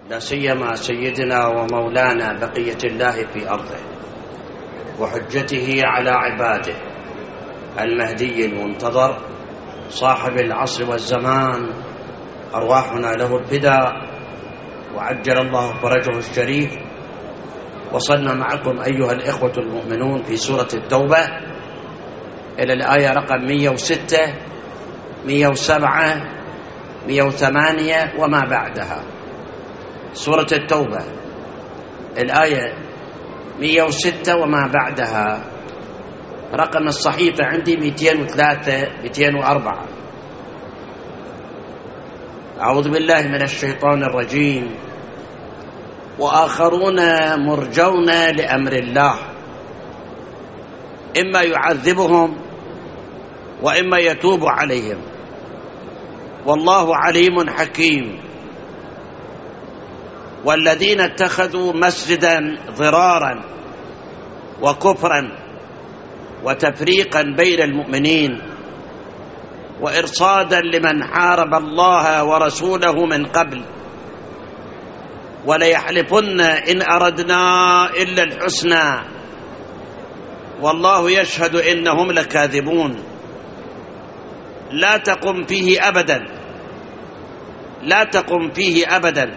لا سيما سيدنا ومولانا بقية الله في أرضه وحجته على عباده المهدي المنتظر صاحب العصر والزمان، أرواحنا له الفداء وعجل الله فرجه الشريف. وصلنا معكم أيها الإخوة المؤمنون في سورة التوبة إلى الآية رقم 106 107 108 وما بعدها. سورة التوبة الآية 106 وما بعدها، رقم الصحيفة عندي 203 204. أعوذ بالله من الشيطان الرجيم. وآخرون مرجون لأمر الله إما يعذبهم وإما يتوب عليهم والله عليم حكيم. والذين اتخذوا مسجدا ضرارا وكفرا وتفريقا بين المؤمنين وإرصادا لمن حارب الله ورسوله من قبل وليحلفن إن أردنا إلا الحسنى والله يشهد إنهم لكاذبون. لا تقم فيه أبدا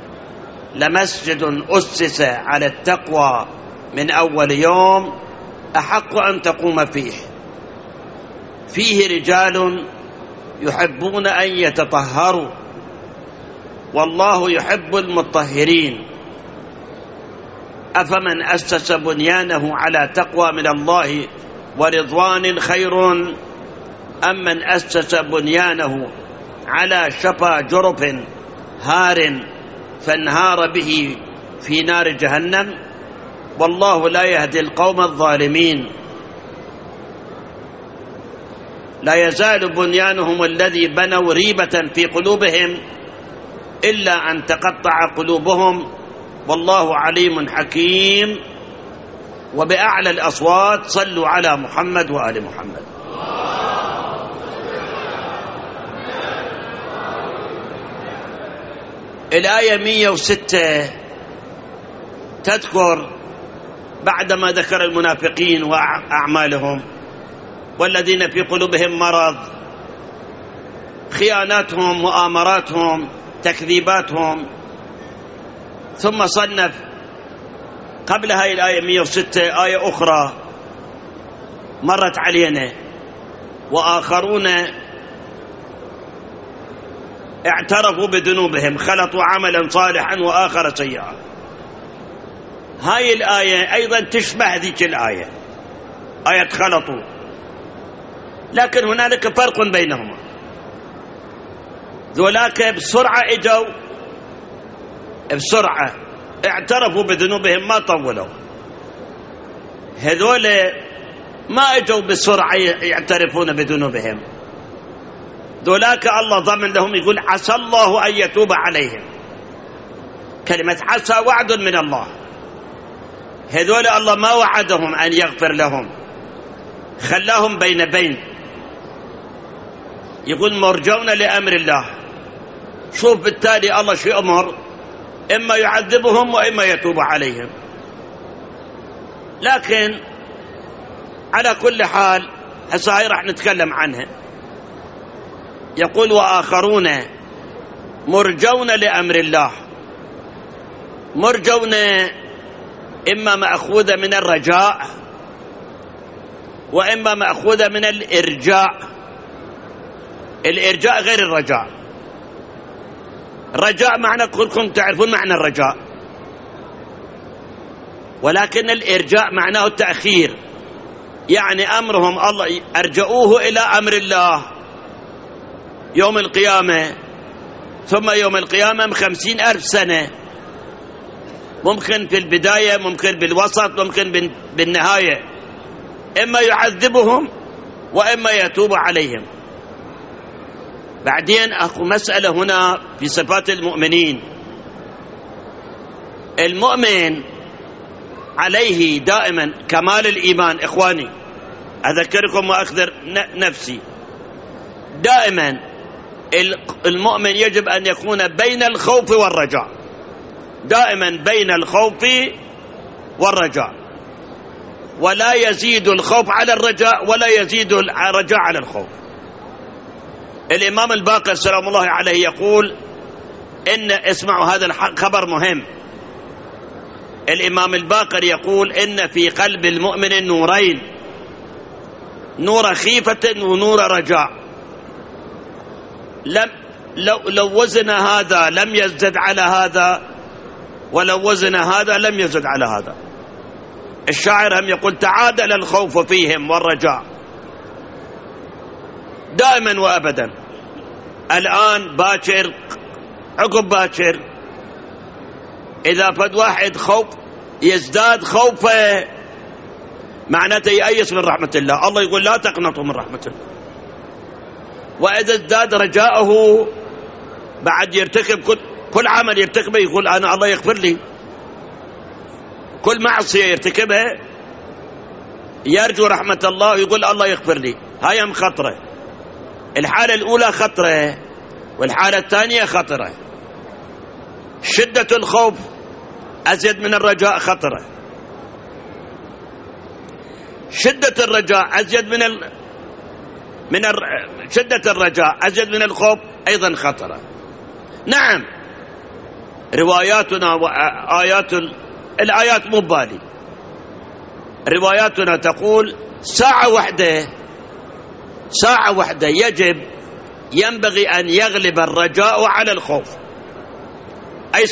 لمسجد أسس على التقوى من أول يوم أحق أن تقوم فيه رجال يحبون أن يتطهروا والله يحب المطهرين. أفمن أسس بنيانه على تقوى من الله ورضوان خير أم من أسس بنيانه على شفا جرف هار فانهار به في نار جهنم والله لا يهدي القوم الظالمين. لا يزال بنيانهم الذي بنوا ريبة في قلوبهم إلا أن تقطع قلوبهم والله عليم حكيم. وبأعلى الأصوات صلوا على محمد وآل محمد. الآية 106 تذكر بعدما ذكر المنافقين وأعمالهم والذين في قلوبهم مرض، خياناتهم، مؤامراتهم، تكذيباتهم، ثم صنف قبل هاي الآية 106 آية أخرى مرت علينا: وآخرون اعترفوا بذنوبهم خلطوا عملا صالحا وآخر سيئا. هاي الآية أيضا تشبه ذيك الآية، آية خلطوا، لكن هنالك فرق بينهما. ذولاك بسرعة اجوا، بسرعة اعترفوا بذنوبهم ما طولوا. هذول ما اجوا بسرعة يعترفون بذنوبهم، ذولاك الله ضمن لهم، يقول عسى الله أن يتوب عليهم. كلمة عسى وعد من الله، هذول الله ما وعدهم أن يغفر لهم، خلاهم بين يقول مرجون لأمر الله. شوف بالتالي الله شو أمر، إما يعذبهم وإما يتوب عليهم. لكن على كل حال هسه هاي راح نتكلم عنها. يقول وآخرون مرجون لأمر الله. مرجون إما مأخوذة من الرجاء وإما مأخوذة من الإرجاء. الإرجاء غير الرجاء. الرجاء معنى كلكم تعرفون معنى الرجاء، ولكن الإرجاء معناه التأخير، يعني أمرهم الله أرجعوه إلى أمر الله يوم القيامة، ثم يوم القيامة 50,000 سنة، ممكن في البداية، ممكن بالوسط، ممكن بالنهاية. إما يعذبهم وإما يتوب عليهم. بعدين أخو مسألة هنا في صفات المؤمنين. المؤمن عليه دائما كمال الإيمان. إخواني أذكركم وأخذر نفسي، دائما المؤمن يجب أن يكون بين الخوف والرجاء. دائما بين الخوف والرجاء، ولا يزيد الخوف على الرجاء ولا يزيد الرجاء على الخوف. الإمام الباقر سلام الله عليه يقول اسمعوا هذا الخبر مهم. الإمام الباقر يقول إن في قلب المؤمن نورين، نور خيفة ونور رجاء، لو وزن هذا لم يزدد على هذا، ولو وزن هذا لم يزد على هذا. الشاعر هم يقول تعادل الخوف فيهم والرجاء دائما وأبدا. الآن باكر عقب باكر إذا فد واحد خوف يزداد خوفه معناته يأيس من رحمة الله. الله يقول لا تقنطوا من رحمة الله. وإذا ازداد رجاءه بعد يرتكب كل عمل يرتكبه يقول أنا الله يغفر لي، كل معصية يرتكبها يرجو رحمة الله ويقول الله يغفر لي. هاي هم خطرة. الحالة الأولى خطرة والحالة الثانية خطرة. شدة الخوف أزيد من الرجاء خطرة، شدة الرجاء أزيد شدة الرجاء أزيد من الخوف أيضا خطرة. نعم رواياتنا وآيات الآيات مو بالي، رواياتنا تقول ساعة واحدة ينبغي أن يغلب الرجاء على الخوف. أي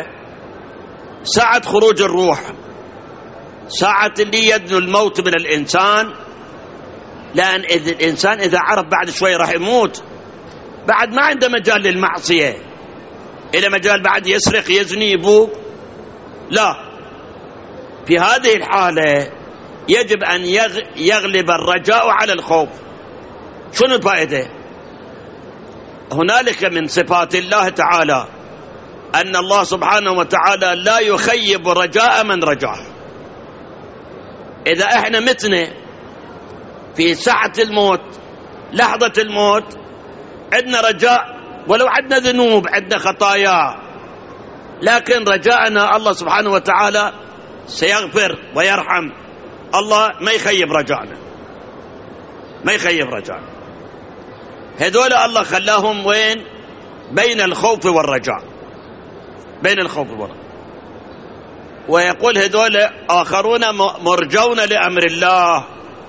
ساعة خروج الروح، ساعة اللي يدنو الموت من الإنسان. لأن الإنسان إذا عرف بعد شوي راح يموت بعد ما عنده مجال للمعصية، إلى مجال بعد يسرق يزني يبوق، لا. في هذه الحالة يجب أن يغلب الرجاء على الخوف. شنو الفائدة؟ هنالك من صفات الله تعالى أن الله سبحانه وتعالى لا يخيب رجاء من رجاه. إذا احنا متنا في ساعة الموت لحظة الموت عندنا رجاء، ولو عندنا ذنوب عندنا خطايا، لكن رجاءنا الله سبحانه وتعالى سيغفر ويرحم. الله ما يخيب رجاءنا، ما يخيب رجاءنا. هذول الله خلاهم وين؟ بين الخوف والرجاء، بين الخوف والرجاء. ويقول هذول آخرون مرجون لأمر الله،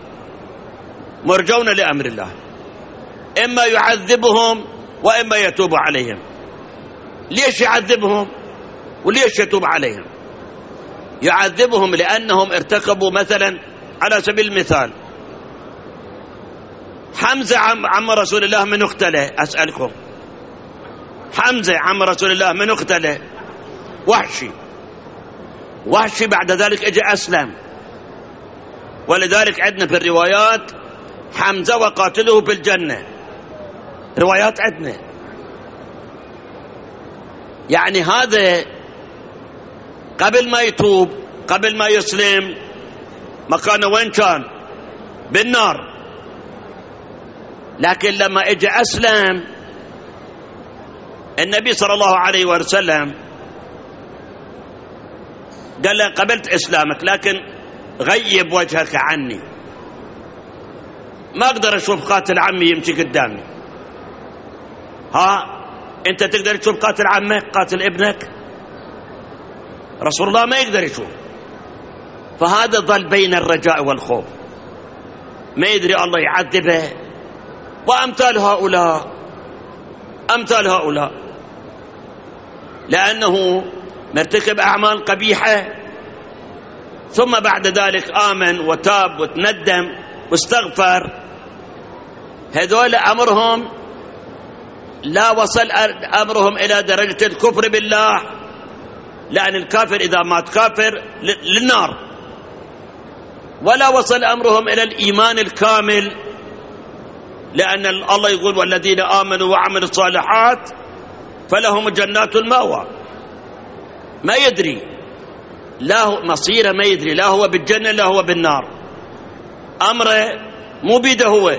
مرجون لأمر الله، إما يعذبهم وإما يتوب عليهم. ليش يعذبهم وليش يتوب عليهم؟ يعذبهم لأنهم ارتكبوا مثلا على سبيل المثال حمزة عم رسول الله من اقتله. أسألكم حمزة عم رسول الله من اقتله؟ وحشي بعد ذلك اجى أسلم. ولذلك عندنا في الروايات حمزة وقاتله في الجنة، روايات عندنا. يعني هذا قبل ما يتوب قبل ما يسلم مكانه وين كان؟ بالنار. لكن لما اجى أسلم النبي صلى الله عليه وسلم قال له قبلت إسلامك لكن غيب وجهك عني، ما أقدر أشوف قاتل عمي يمشي قدامي. أنت تقدر تشوف قاتل عمك قاتل ابنك؟ رسول الله ما يقدر يشوف. فهذا ظل بين الرجاء والخوف، ما يدري الله يعذبه. وأمثال هؤلاء لأنه مرتكب أعمال قبيحة ثم بعد ذلك آمن وتاب وتندم واستغفر. هذول أمرهم لا وصل أمرهم إلى درجة الكفر بالله، لأن الكافر إذا مات كافر للنار، ولا وصل أمرهم إلى الإيمان الكامل، لأن الله يقول والذين آمنوا وعملوا الصالحات فلهم جنات المأوى. ما يدري، لا هو مصيره، ما يدري لا هو بالجنة لا هو بالنار. أمره مو بيده هو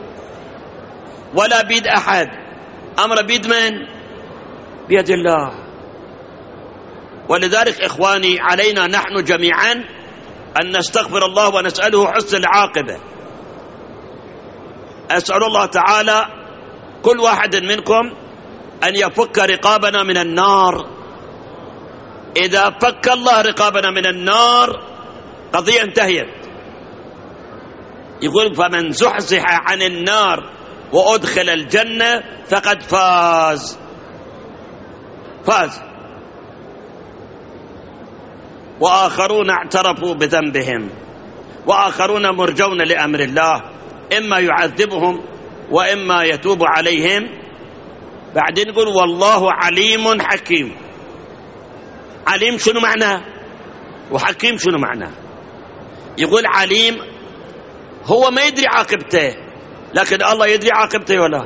ولا بيد أحد، أمره بيد من؟ بيد الله. ولذلك إخواني علينا نحن جميعا أن نستغفر الله ونسأله حسن العاقبة. أسأل الله تعالى كل واحد منكم أن يفك رقابنا من النار. إذا فك الله رقابنا من النار قضية انتهيت. يقول فمن زحزح عن النار وأدخل الجنة فقد فاز. وآخرون اعترفوا بذنبهم وآخرون مرجون لأمر الله، إما يعذبهم وإما يتوب عليهم. بعدين يقول والله عليم حكيم. عليم شنو معناه وحكيم شنو معناه؟ يقول عليم هو ما يدري عاقبته، لكن الله يدري عاقبته ولا.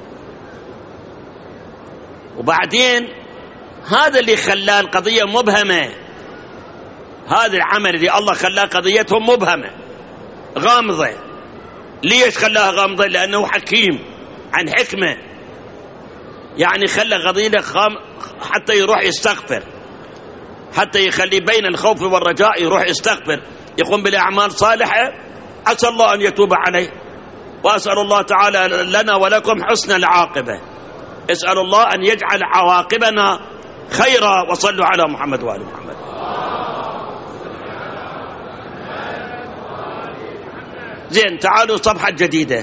وبعدين هذا اللي خلاه القضية مبهمة، هذا العمل اللي الله خلاه قضيتهم مبهمة غامضة. ليش خلاها غامضة؟ لأنه حكيم عن حكمة، يعني خلى قضية حتى يروح يستغفر، حتى يخلي بين الخوف والرجاء يروح يستغفر، يقوم بالأعمال صالحة، عسى الله أن يتوب عليه. وأسأل الله تعالى لنا ولكم حسن العاقبة. اسأل الله أن يجعل عواقبنا خيرا. وصلوا على محمد وآل محمد. زين، تعالوا صفحة جديدة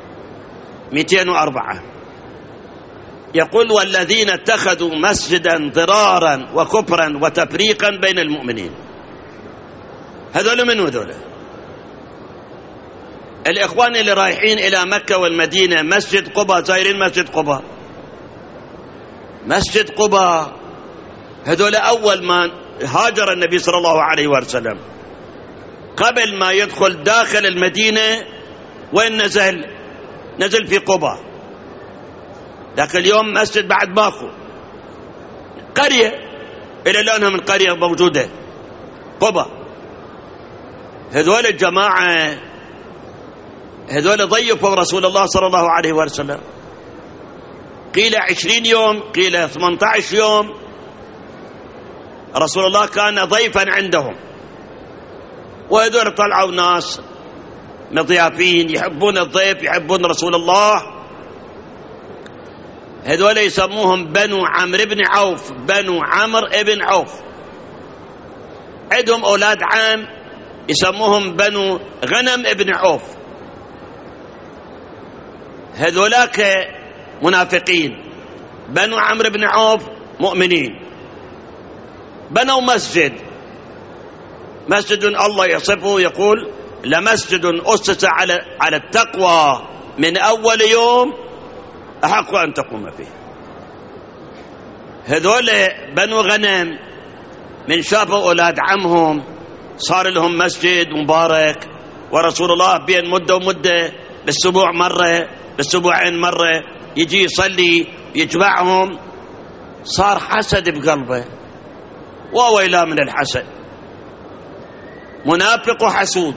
204. يقول والذين اتخذوا مسجدا ضرارا وكفرا وتفريقا بين المؤمنين. هذول من هذول؟ الإخوان اللي رايحين إلى مكة والمدينة، مسجد قباء، زايرين مسجد قباء. مسجد قباء هذول أول ما هاجر النبي صلى الله عليه وسلم، قبل ما يدخل داخل المدينة وين نزل؟ نزل في قباء. لكن اليوم مسجد بعد ماكو، قرية إلى الآن من قرية موجودة قباء. هذول الجماعة هذول ضيفوا رسول الله صلى الله عليه وسلم، قيل 20 يوم، قيل 18 يوم. رسول الله كان ضيفا عندهم، وهذول طلعوا ناس مضيافين يحبون الضيف، يحبون رسول الله. هذول يسموهم بنو عمرو بن عوف، بنو عمرو بن عوف. عندهم أولاد عام يسموهم بنو غنم بن عوف. هذولاك منافقين، بنو عمرو بن عوف مؤمنين. بنوا مسجد الله يصفه، يقول لمسجد أسس على التقوى من أول يوم أحق أن تقوم فيه. هذول بنو غنم من شافوا أولاد عمهم صار لهم مسجد مبارك، ورسول الله بين مدة ومدة بالأسبوع مرة، بالأسبوعين مرة يجي يصلي يجمعهم. صار حسد بقلبه، وويلا من الحسد، منافق وحسود.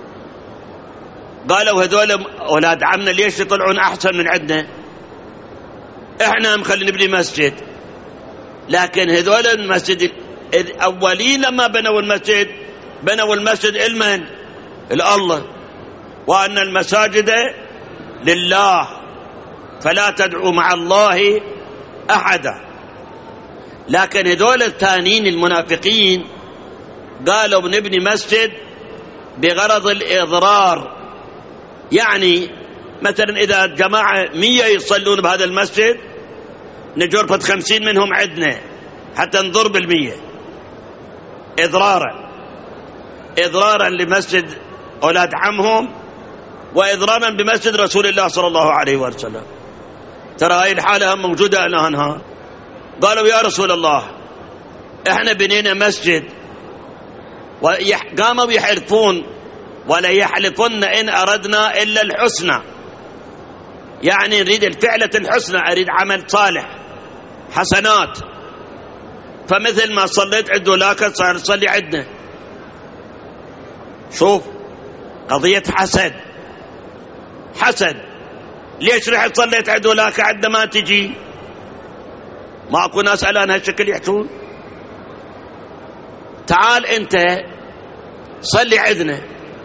قالوا هذول أولاد عمنا ليش يطلعون أحسن من عندنا؟ إحنا مخلي نبني مسجد. لكن هذول المسجد الأولين لما بنوا المسجد، بنوا المسجد لمن؟ لله، وأن المساجد لله فلا تدعوا مع الله أحدا. لكن هذول الثانيين المنافقين قالوا بنبني مسجد بغرض الإضرار، يعني مثلا إذا جماعة 100 يصلون بهذا المسجد نجرفة 50 منهم عندنا حتى نضر بال100، إضرارا لمسجد أولاد عمهم، وإضرارا بمسجد رسول الله صلى الله عليه وسلم. ترى هاي الحالة موجودة الآن. قالوا يا رسول الله احنا بنينا مسجد، وقاموا يحلفون ولا يحلفن إن أردنا إلا الحسنى، يعني نريد الفعلة الحسنى، أريد عمل صالح حسنات. فمثل ما صليت عنده لاك صار صلي عندنا. شوف قضية حسد. ليش رحت صليت عنده لاك عندما تجي؟ ماكو ناس الآن هالشكل يحجون. تعال أنت صلي عندنا.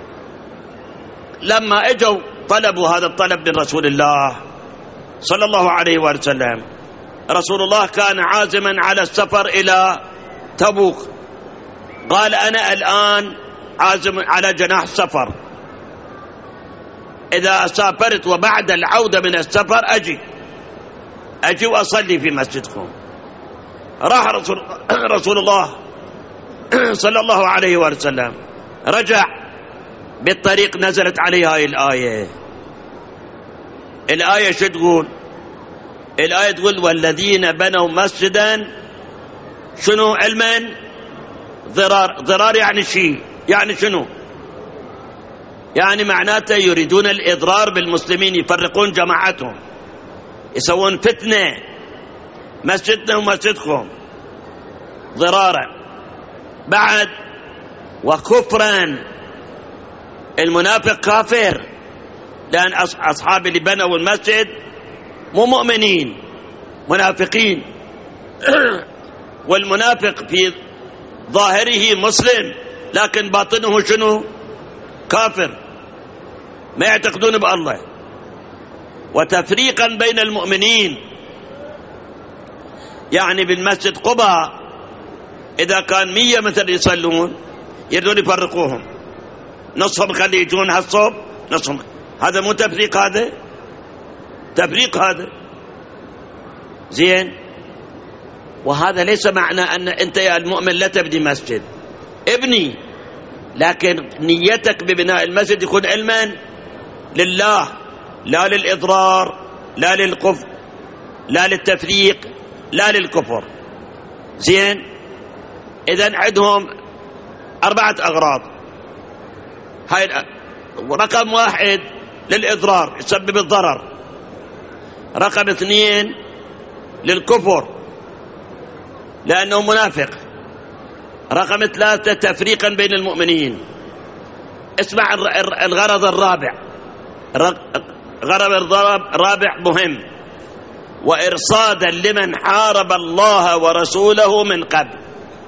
لما اجوا طلبوا هذا الطلب من رسول الله صلى الله عليه وسلم، رسول الله كان عازما على السفر إلى تبوك، قال أنا الآن عازم على جناح السفر، إذا سافرت وبعد العودة من السفر أجي وأصلي في مسجدكم. راح رسول الله صلى الله عليه وسلم، رجع بالطريق نزلت عليه هاي الآية شو تقول؟ الآية تقول والذين بنوا مسجدا شنو علما ضرار يعني شيء، يعني شنو؟ يعني معناته يريدون الإضرار بالمسلمين، يفرقون جماعتهم، يسوون فتنة مسجدنا ومسجدكم ضرارا. بعد وكفرا، المنافق كافر، لأن أصحاب اللي بنوا المسجد مو مؤمنين، منافقين. والمنافق في ظاهره مسلم لكن باطنه شنو؟ كافر، ما يعتقدون بالله. وتفريقا بين المؤمنين، يعني بالمسجد قباء إذا كان 100 مثل يصلون يريدون يفرقوهم، نصهم خلي يجون هالصوب، نصهم. هذا مو تفريق، هذا تفريق هذا. زين. وهذا ليس معنى أن أنت يا المؤمن لا تبني مسجد، ابني، لكن نيتك ببناء المسجد يكون علما لله، لا للإضرار، لا للقفر، لا للتفريق، لا للكفر. زين. إذن عندهم 4 أغراض. هاي رقم 1 للإضرار، يسبب الضرر. رقم 2 للكفر لأنه منافق. رقم 3 تفريقا بين المؤمنين. اسمع الغرض الرابع، غرض الرابع مهم، وإرصادا لمن حارب الله ورسوله من قبل.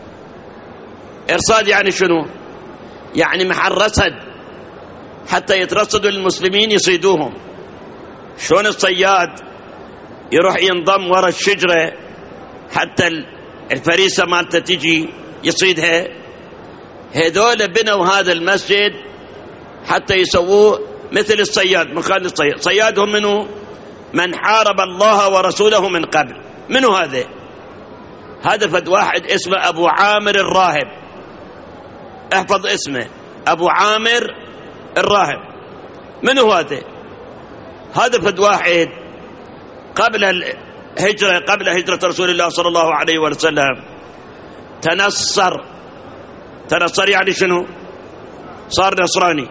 إرصاد يعني شنو؟ يعني محل رصد حتى يترصدوا المسلمين يصيدوهم. شلون الصياد يروح ينضم وراء الشجرة حتى الفريسة مالته تجي يصيدها؟ هذول بنوا هذا المسجد حتى يسووه مثل الصياد، مكان الصياد. صيادهم منه من حارب الله ورسوله من قبل. منو هذا؟ هذا فد واحد اسمه أبو عامر الراهب، احفظ اسمه، أبو عامر الراهب. منو هذا؟ هذا فد واحد قبل الهجرة، قبل هجرة رسول الله صلى الله عليه وسلم، تنصر يعني شنو؟ صار نصراني،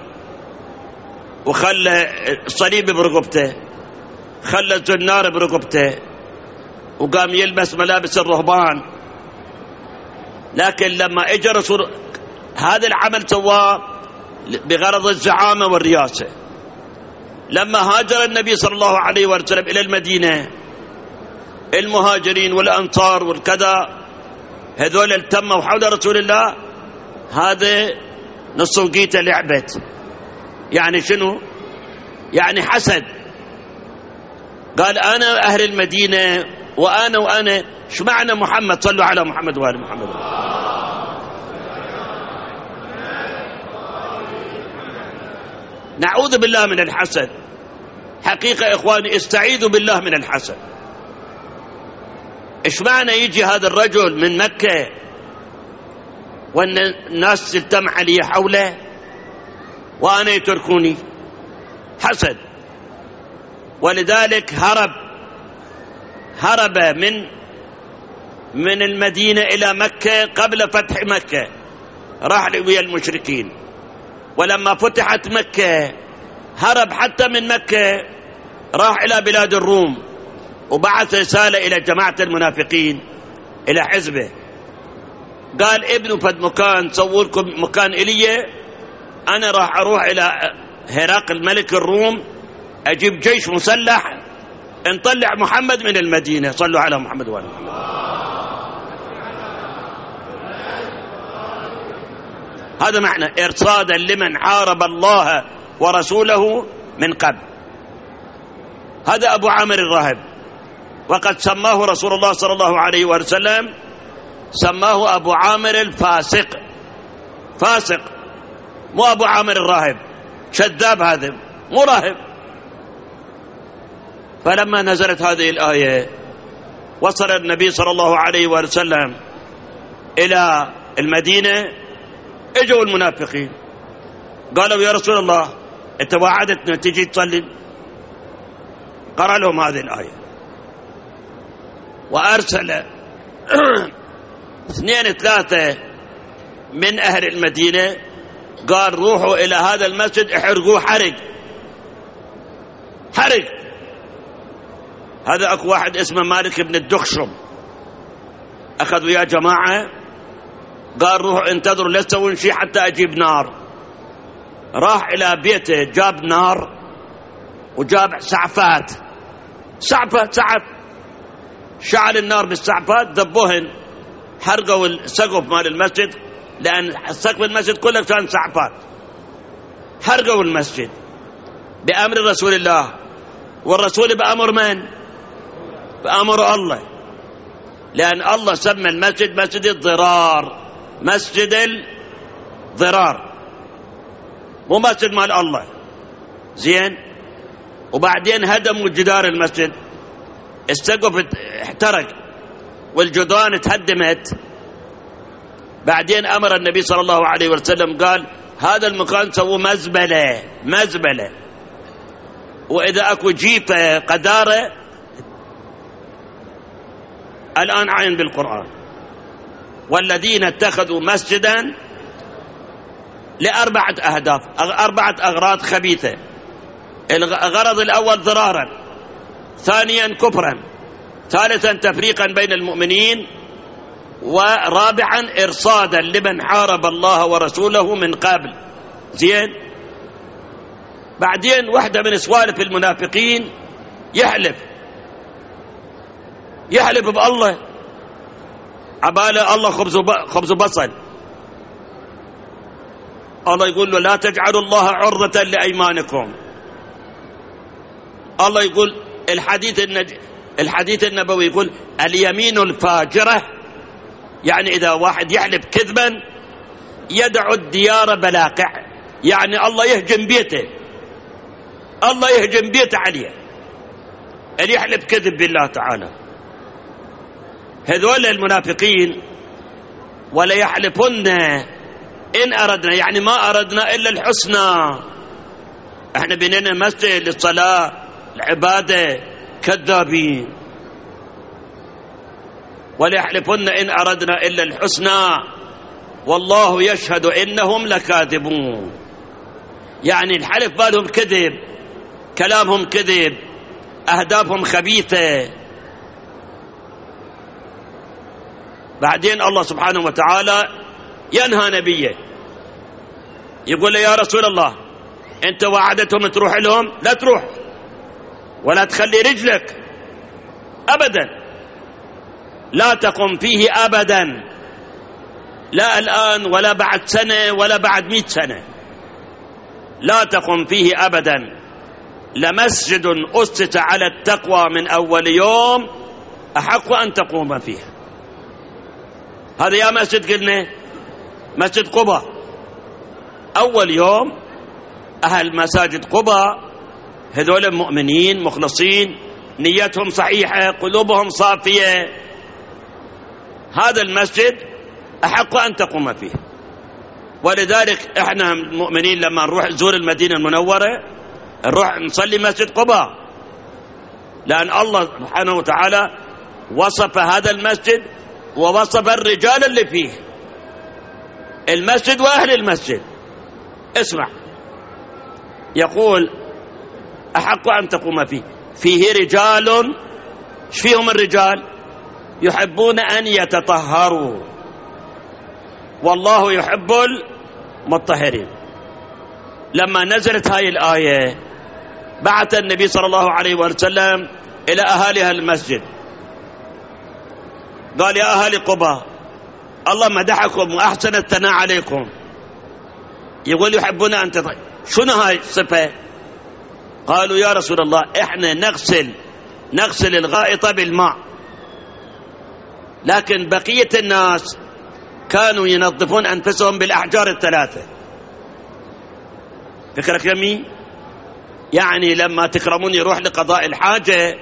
وخلى الصليب برقبته، خلى الزنار برقبته، وقام يلبس ملابس الرهبان. لكن لما اجى رسول، هذا العمل سواه بغرض الزعامة والرياسة. لما هاجر النبي صلى الله عليه وسلم إلى المدينة، المهاجرين والأنصار والكذا هذول التموا حول رسول الله. هذا نص وقيته لعبت، يعني شنو؟ يعني حسد. قال أنا أهل المدينة وأنا شو معنى محمد؟ صلوا على محمد وآل محمد. نعوذ بالله من الحسد. حقيقة إخواني استعيذوا بالله من الحسد. إيش معنى يجي هذا الرجل من مكة وأن الناس تجتمع علي حوله وأنا يتركوني؟ حسد. ولذلك هرب من المدينة إلى مكة قبل فتح مكة، راح ويا المشركين. ولما فتحت مكة هرب حتى من مكة، راح إلى بلاد الروم، وبعث رسالة إلى جماعة المنافقين، إلى حزبه. قال ابنوا فد مكان، صور لكم مكان إلي، أنا راح أروح إلى هرقل ملك الروم، أجيب جيش مسلح نطلع محمد من المدينة. صلوا على محمد وآل محمد. هذا معنى إرصادا لمن حارب الله ورسوله من قبل. هذا أبو عامر الراهب، وقد سماه رسول الله صلى الله عليه وسلم، سماه أبو عامر الفاسق. فاسق، مو أبو عامر الراهب، كذاب هذا، مو راهب. فلما نزلت هذه الآية وصل النبي صلى الله عليه وسلم إلى المدينة، اجوا المنافقين قالوا يا رسول الله انت وعدتنا تجي تصلي. قرأ لهم هذه الآية وأرسل 2 3 من أهل المدينة، قال روحوا إلى هذا المسجد احرقوه حرق. هذا أكو واحد اسمه مالك بن الدخشم أخذ ويا جماعة، قال روحوا انتظروا لا تسوون شيء حتى أجيب نار. راح إلى بيته، جاب نار وجاب سعفات، سعف، شعل النار بالسعفات، ذبوهن، حرقوا السقف مال المسجد، لأن سقف المسجد كله كان سعفات. حرقوا المسجد بأمر رسول الله، والرسول بأمر من؟ بأمر الله، لأن الله سمى المسجد مسجد الضرار، مسجد الضرار، مو مسجد مال الله. زين. وبعدين هدموا جدار المسجد، السقف احترق والجدران تهدمت. بعدين أمر النبي صلى الله عليه وسلم قال هذا المكان سووا مزبلة، وإذا أكو جيفة قدارة الآن عين بالقرآن، والذين اتخذوا مسجدا ل4 أهداف، 4 أغراض خبيثة. الغرض الأول ضرارا، ثانيا كفرا، ثالثا تفريقا بين المؤمنين، ورابعا إرصادا لمن حارب الله ورسوله من قبل. زين. بعدين واحدة من سوالف المنافقين يحلف بالله، عباله الله خبز بصل. الله يقول له لا تجعلوا الله عرضة لأيمانكم. الله يقول الحديث النبوي يقول اليمين الفاجرة، يعني إذا واحد يحلف كذبا يدع الديار بلاقع، يعني الله يهجم بيته عليه اللي يحلف كذب بالله تعالى. هذول المنافقين ولا يحلفن إن أردنا، يعني ما أردنا إلا الحسنى، احنا بنينا مسجد للصلاة العبادة، كذابين. ولا يحلفن إن أردنا إلا الحسنى والله يشهد إنهم لكاذبون، يعني الحلف بالهم كذب، كلامهم كذب، أهدافهم خبيثة. بعدين الله سبحانه وتعالى ينهى نبيه، يقول له يا رسول الله انت وعدتهم تروح لهم، لا تروح ولا تخلي رجلك أبدا، لا تقم فيه أبدا، لا الآن ولا بعد سنة ولا بعد 100 سنة، لا تقم فيه أبدا. لمسجد أسس على التقوى من أول يوم أحق أن تقوم فيه. هذا يا مسجد قلنا مسجد قباء، أول يوم أهل مساجد قباء هذول مؤمنين مخلصين، نيتهم صحيحة، قلوبهم صافية، هذا المسجد أحق أن تقوم فيه. ولذلك احنا المؤمنين لما نروح نزور المدينة المنورة نروح نصلي مسجد قباء، لأن الله سبحانه وتعالى وصف هذا المسجد ووصف الرجال اللي فيه، المسجد وأهل المسجد. اسمع، يقول أحق أن تقوم فيه رجال، ايش فيهم الرجال؟ يحبون أن يتطهروا والله يحب المطهرين. لما نزلت هاي الآية بعث النبي صلى الله عليه وسلم إلى أهالي المسجد، قال يا أهالي قباء الله مدحكم وأحسن الثناء عليكم، يقول يحبون أن شنو هاي الصفة؟ قالوا يا رسول الله إحنا نغسل الغائط بالماء، لكن بقية الناس كانوا ينظفون أنفسهم بالأحجار الثلاثة. فكرك يمي؟ يعني لما تكرمون يروح لقضاء الحاجة،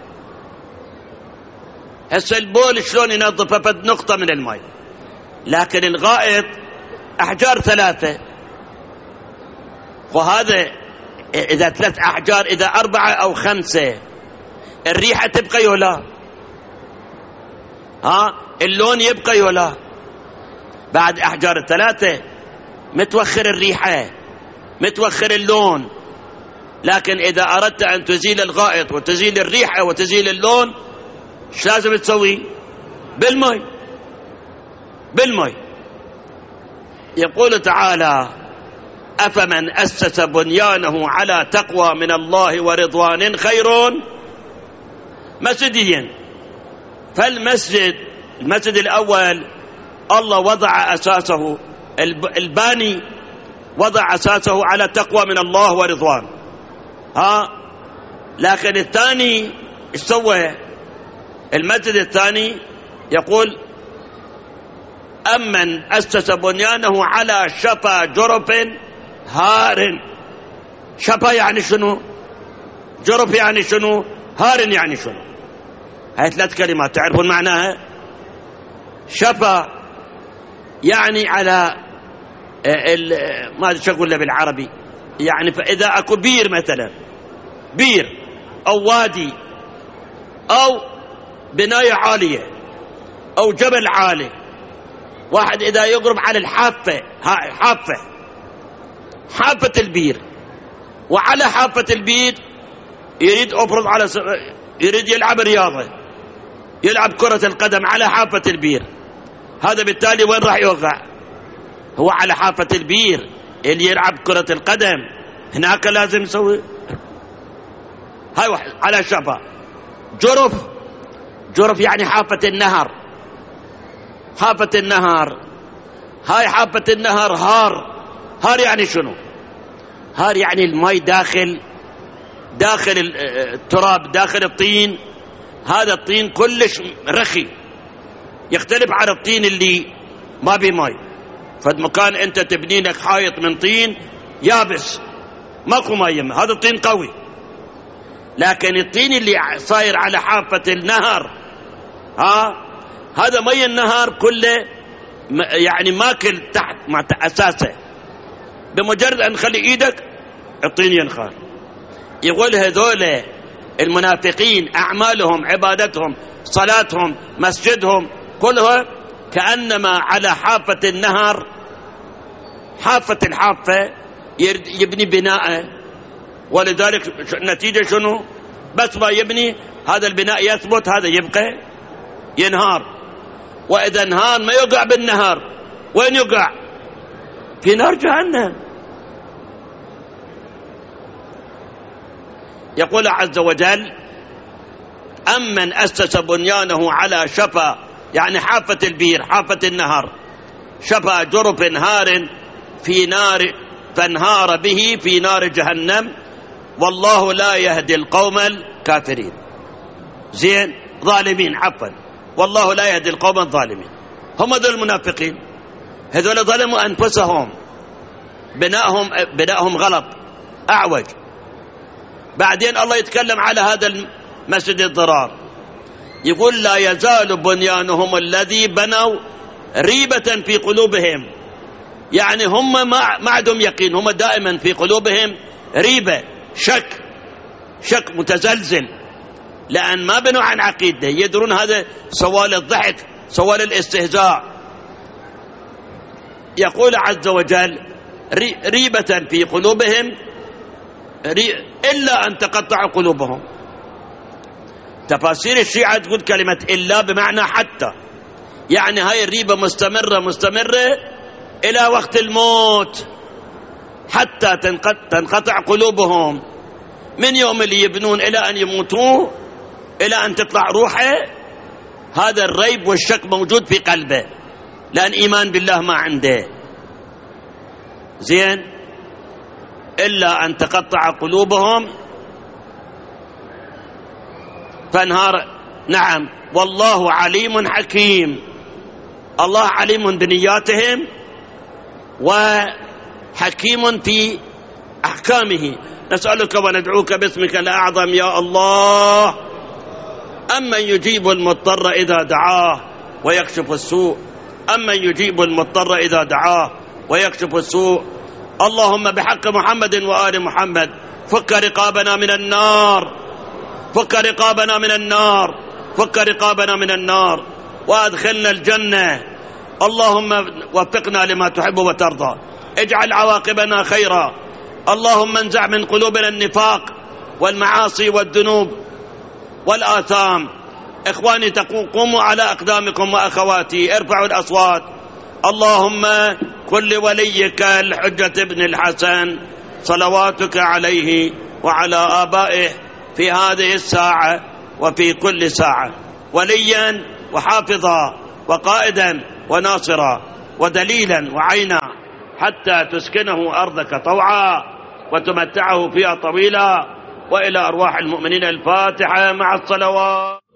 هسه البول شلون ينظفه؟ بد نقطة من الماء، لكن الغائط أحجار ثلاثة، وهذا إذا 3 أحجار، إذا 4 أو 5 الريحة تبقى يولا؟ اللون يبقى يولا؟ بعد أحجار ال3 متوخر الريحة متوخر اللون. لكن إذا أردت أن تزيل الغائط وتزيل الريحة وتزيل اللون، ايش لازم تسوي؟ بالماء. يقول تعالى: أفمن أسس بنيانه على تقوى من الله ورضوان خير مسجديا. المسجد الأول الله وضع أساسه، الباني وضع أساسه على تقوى من الله ورضوان. لكن الثاني ايش سوى؟ المسجد الثاني يقول: أمن أسس بنيانه على شفا جرف هار. شفا يعني شنو؟ جرف يعني شنو؟ هار يعني شنو؟ هاي 3 كلمات تعرفون معناها؟ شفا يعني على ما ادري شو اقول له بالعربي، يعني فاذا اكو بير مثلا، بير او وادي او بنايه عاليه او جبل عالي، واحد اذا يقرب على الحافه، حافه البير، وعلى حافه البير يريد افرض يريد يلعب رياضه، يلعب كره القدم على حافه البير، هذا بالتالي وين راح يوقع؟ هو على حافة البير. اللي يلعب كرة القدم هناك لازم يسوي هاي واحد على شفا. جرف يعني حافة النهر. هاي حافة النهر. هار يعني شنو؟ هار يعني الماء داخل التراب، داخل الطين. هذا الطين كلش رخي، يختلف عن الطين اللي ما بيه ماء. فد مكان انت تبني لك حائط من طين يابس ماكو ماء يمه، هذا الطين قوي. لكن الطين اللي صاير على حافة النهر، هذا مي النهر كله يعني ماكل تحت مع اساسه، بمجرد ان نخلي ايدك الطين ينخر. يقول هذول المنافقين اعمالهم، عبادتهم، صلاتهم، مسجدهم، كلها كأنما على حافة النهر. الحافة يبني بناء، ولذلك النتيجة شنو؟ بس ما يبني هذا البناء يثبت، هذا يبقى ينهار. وإذا انهار ما يقع بالنهر، وين يقع؟ في نار جهنم. يقول عز وجل: أمن أسس بنيانه على شفا، يعني حافة البير، حافة النهر، شفا جرف هار في نار فانهار به في نار جهنم والله لا يهدي القوم الكافرين. زين، ظالمين، عفوا، والله لا يهدي القوم الظالمين. هم ذول المنافقين، هذول ظلموا أنفسهم، بناءهم غلط أعوج. بعدين الله يتكلم على هذا المسجد الضرار، يقول: لا يزال بنيانهم الذي بنوا ريبة في قلوبهم. يعني هم ما عندهم يقين، هم دائما في قلوبهم ريبة، شك متزلزل، لأن ما بنوا عن عقيدة، يدرون هذا سوال الضحك، سوال الاستهزاء. يقول عز وجل: ريبة في قلوبهم إلا أن تقطع قلوبهم. تفاسير الشيعة تقول كلمة إلا بمعنى حتى، يعني هاي الريبة مستمرة إلى وقت الموت، حتى تنقطع قلوبهم. من يوم اللي يبنون إلى أن يموتوا، إلى أن تطلع روحه، هذا الريب والشك موجود في قلبه، لأن إيمان بالله ما عنده. زين، إلا أن تقطع قلوبهم فانهار. نعم، والله عليم حكيم، الله عليم بنياتهم وحكيم في أحكامه. نسألك وندعوك باسمك الأعظم يا الله، أمن يجيب المضطر إذا دعاه ويكشف السوء، أمن يجيب المضطر إذا دعاه ويكشف السوء. اللهم بحق محمد وآل محمد فك رقابنا من النار، فك رقابنا من النار، فك رقابنا من النار، وأدخلنا الجنة. اللهم وفقنا لما تحب وترضى، اجعل عواقبنا خيرا. اللهم انزع من قلوبنا النفاق والمعاصي والذنوب والآثام. إخواني قوموا على أقدامكم، وأخواتي ارفعوا الأصوات. اللهم كن لوليك الحجة بن الحسن صلواتك عليه وعلى آبائه في هذه الساعة وفي كل ساعة وليا وحافظا وقائدا وناصرا ودليلا وعينا، حتى تسكنه أرضك طوعا وتمتعه فيها طويلا. وإلى أرواح المؤمنين الفاتحة مع الصلوات.